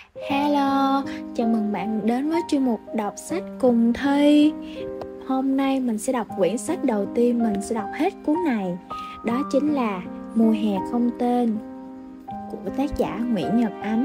Hello, chào mừng bạn đến với chuyên mục đọc sách cùng Thi. Hôm nay mình sẽ đọc quyển sách đầu tiên, mình sẽ đọc hết cuốn này. Đó chính là Mùa hè không tên của tác giả Nguyễn Nhật Ánh.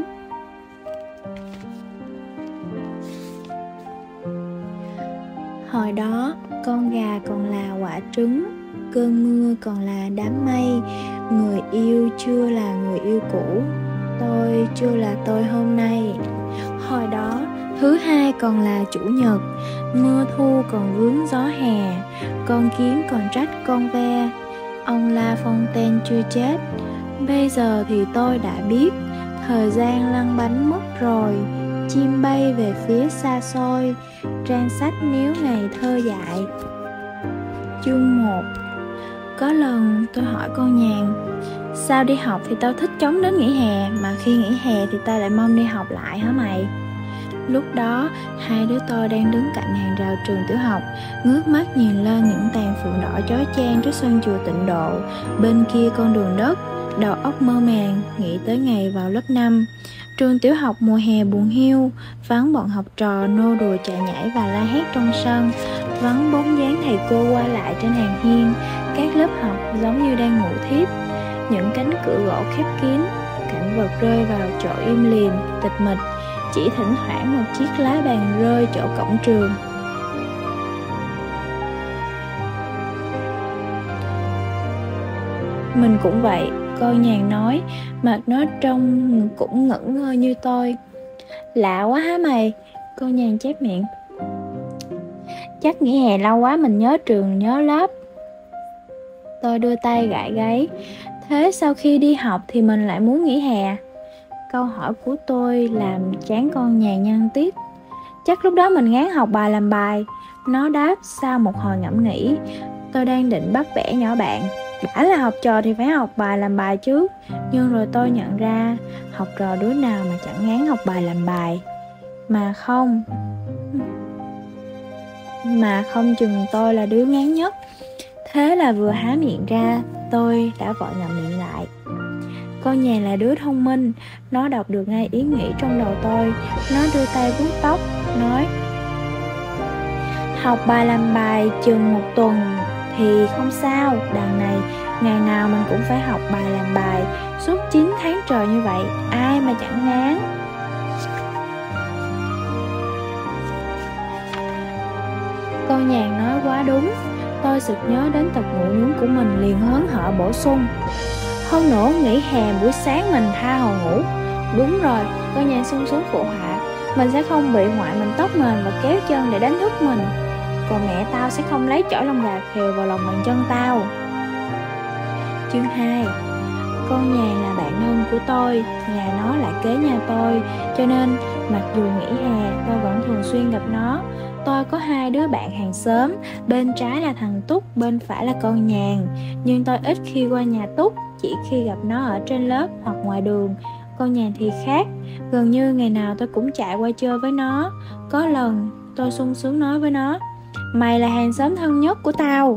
Hồi đó, con gà còn là quả trứng, cơn mưa còn là đám mây, người yêu chưa là người yêu cũ, tôi chưa là tôi hôm nay. Hồi đó, thứ hai còn là chủ nhật, mưa thu còn vướng gió hè, con kiến còn trách con ve, ông La Fontaine chưa chết. Bây giờ thì tôi đã biết, thời gian lăn bánh mất rồi, chim bay về phía xa xôi, trang sách níu ngày thơ dại. Chương 1. Có lần tôi hỏi con nhàn, sao đi học thì tao thích chống đến nghỉ hè, mà khi nghỉ hè thì tao lại mong đi học lại hả mày? Lúc đó, hai đứa tôi đang đứng cạnh hàng rào trường tiểu học, ngước mắt nhìn lên những tàn phượng đỏ chói chang trước sân chùa Tịnh Độ. Bên kia con đường đất, đầu óc mơ màng, nghĩ tới ngày vào lớp 5. Trường tiểu học mùa hè buồn hiu, vắng bọn học trò nô đùa chạy nhảy và la hét trong sân, vắng bóng dáng thầy cô qua lại trên hàng hiên. Các lớp học giống như đang ngủ thiếp, những cánh cửa gỗ khép kín, cảnh vật rơi vào chỗ im lìm, tịch mịch, chỉ thỉnh thoảng một chiếc lá bàn rơi chỗ cổng trường. Mình cũng vậy, cô nhàn nói, mặt nó trông cũng ngẩn ngơ như tôi. Lạ quá hả mày? Cô nhàn chép miệng. Chắc nghỉ hè lâu quá mình nhớ trường nhớ lớp. Tôi đưa tay gãi gáy. Thế sau khi đi học thì mình lại muốn nghỉ hè? Câu hỏi của tôi làm chán con nhàn nhăn tiếp. Chắc lúc đó mình ngán học bài làm bài. Nó đáp sau một hồi ngẫm nghĩ. Tôi đang định bắt bẻ nhỏ bạn. Đã là học trò thì phải học bài làm bài chứ. Nhưng rồi tôi nhận ra, học trò đứa nào mà chẳng ngán học bài làm bài. Mà không chừng tôi là đứa ngán nhất. Thế là vừa há miệng ra, tôi đã vội ngậm miệng lại. Con nhà là đứa thông minh, nó đọc được ngay ý nghĩ trong đầu tôi. Nó đưa tay vuốt tóc, nói: học bài làm bài chừng một tuần thì không sao. Đằng này, ngày nào mình cũng phải học bài làm bài, suốt 9 tháng trời như vậy, ai mà chẳng ngán. Con nhàn nói quá đúng. Tôi sực nhớ đến tật ngủ nướng của mình, liền hớn hở bổ sung: hôm nữa nghỉ hè buổi sáng mình tha hồ ngủ. Đúng rồi, con nhàn sung sướng phụ họa. Mình sẽ không bị ngoại mình tóc mền và kéo chân để đánh thức mình. Còn mẹ tao sẽ không lấy chổi lông gà khều vào lòng bàn chân tao. Chương 2. Con nhàn là bạn thân của tôi, nhà nó lại kế nhà tôi, cho nên mặc dù nghỉ hè tôi vẫn thường xuyên gặp nó. Tôi có hai đứa bạn hàng xóm, bên trái là thằng Túc, bên phải là con nhàn. Nhưng tôi ít khi qua nhà Túc, chỉ khi gặp nó ở trên lớp hoặc ngoài đường. Con nhàn thì khác, gần như ngày nào tôi cũng chạy qua chơi với nó. Có lần tôi sung sướng nói với nó: mày là hàng xóm thân nhất của tao.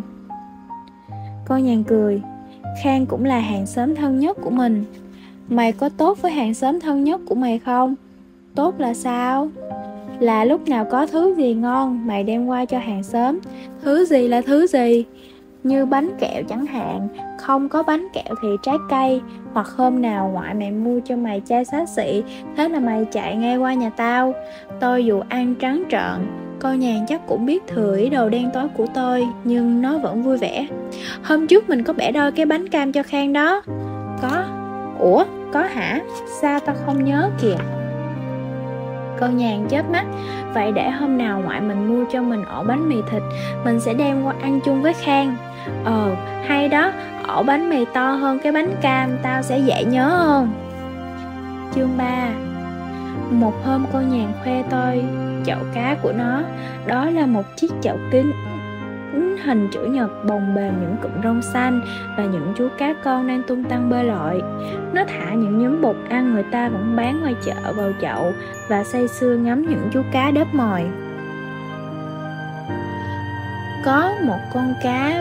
Con nhàn cười: Khang cũng là hàng xóm thân nhất của mình. Mày có tốt với hàng xóm thân nhất của mày không? Tốt là sao? Là lúc nào có thứ gì ngon mày đem qua cho hàng xóm. Thứ gì là thứ gì? Như bánh kẹo chẳng hạn. Không có bánh kẹo thì trái cây. Hoặc hôm nào ngoại mày mua cho mày chai xá xị, thế là mày chạy ngay qua nhà tao. Tôi dù ăn trắng trợn, con nhàn chắc cũng biết thừa ý đồ đen tối của tôi, nhưng nó vẫn vui vẻ. Hôm trước mình có bẻ đôi cái bánh cam cho Khang đó. Có. Ủa, có hả? Sao tao không nhớ kìa. Con nhàn chớp mắt. Vậy để hôm nào ngoại mình mua cho mình ổ bánh mì thịt, mình sẽ đem qua ăn chung với Khang. Hay đó, ổ bánh mì to hơn cái bánh cam, tao sẽ dễ nhớ hơn. Chương 3. Một hôm con nhàn khoe tôi chậu cá của nó. Đó là một chiếc chậu kính hình chữ nhật bồng bềnh những cụm rong xanh và những chú cá con đang tung tăng bơi lội. Nó thả những nhúm bột ăn người ta vẫn bán ngoài chợ vào chậu và say sưa ngắm những chú cá đớp mồi. Có một con cá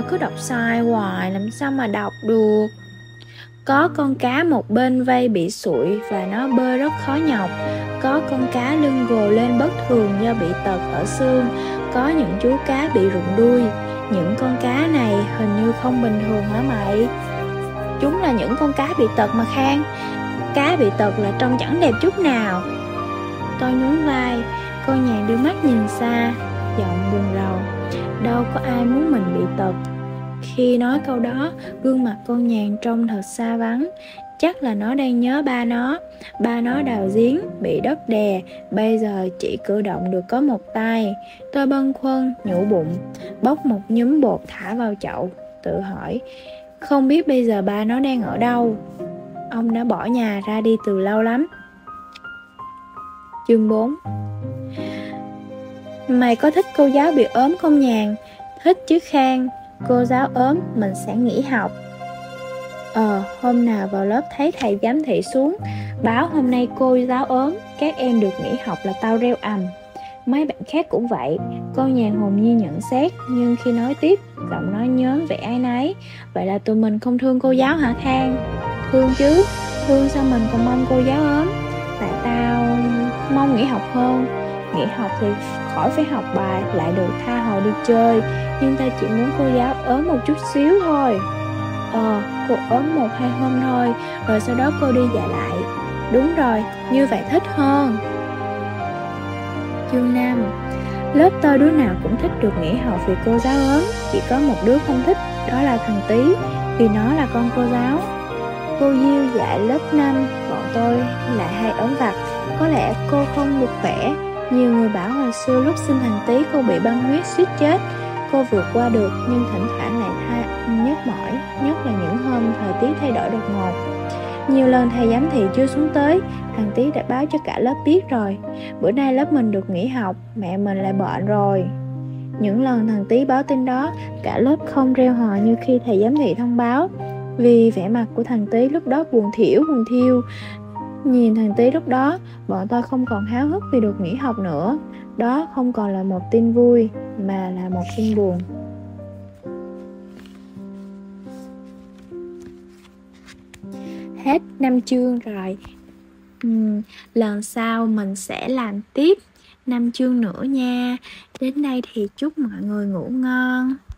cứ đọc sai hoài, làm sao mà đọc được. Có con cá một bên vây bị sụi và nó bơi rất khó nhọc. Có con cá lưng gồ lên bất thường do bị tật ở xương. Có những chú cá bị rụng đuôi. Những con cá này hình như không bình thường hả mày? Chúng là những con cá bị tật mà Khang. Cá bị tật là trông chẳng đẹp chút nào. Tôi nhún vai. Con nhàn đưa mắt nhìn xa, giọng buồn rầu. Đâu có ai muốn mình bị tật. Khi nói câu đó, gương mặt con nhàn trông thật xa vắng. Chắc là nó đang nhớ ba nó. Ba nó đào giếng, bị đất đè, bây giờ chỉ cử động được có một tay. Tôi bâng khuâng, nhủ bụng, bóc một nhúm bột thả vào chậu, tự hỏi, không biết bây giờ ba nó đang ở đâu. Ông đã bỏ nhà ra đi từ lâu lắm. Chương 4. Mày có thích cô giáo bị ốm không Nhàn? Thích chứ Khang. Cô giáo ốm mình sẽ nghỉ học. Hôm nào vào lớp thấy thầy giám thị xuống báo hôm nay cô giáo ốm, các em được nghỉ học là tao reo ầm. Mấy bạn khác cũng vậy. Con Nhàn hồn nhiên nhận xét, nhưng khi nói tiếp, giọng nói nhớm vẻ áy náy. Vậy là tụi mình không thương cô giáo hả Khang? Thương chứ, thương sao mình còn mong cô giáo ốm. Tại tao mong nghỉ học hơn. Nghỉ học thì khỏi phải học bài, lại được tha hồ đi chơi. Nhưng ta chỉ muốn cô giáo ốm một chút xíu thôi. Cô ốm 1-2 hôm thôi, rồi sau đó cô đi dạy lại. Đúng rồi, như vậy thích hơn. Chương 5. Lớp tôi đứa nào cũng thích được nghỉ học vì cô giáo ốm. Chỉ có một đứa không thích, đó là thằng Tý, vì nó là con cô giáo. Cô Diêu dạy lớp 5, bọn tôi lại hay ốm vặt. Có lẽ cô không được khỏe. Nhiều người bảo hồi xưa lúc sinh thằng Tý cô bị băng huyết suýt chết. Cô vượt qua được, nhưng thỉnh thoảng lại nhức mỏi, nhất là những hôm thời tiết thay đổi đột ngột. Nhiều lần thầy giám thị chưa xuống tới, thằng Tý đã báo cho cả lớp biết rồi. Bữa nay lớp mình được nghỉ học, mẹ mình lại bệnh rồi. Những lần thằng Tý báo tin đó, cả lớp không reo hò như khi thầy giám thị thông báo. Vì vẻ mặt của thằng Tý lúc đó buồn thiu. Nhìn thằng Tý lúc đó, bọn tôi không còn háo hức vì được nghỉ học nữa. Đó không còn là một tin vui, mà là một tin buồn. Hết 5 chương rồi. Lần sau mình sẽ làm tiếp 5 chương nữa nha. Đến đây thì chúc mọi người ngủ ngon.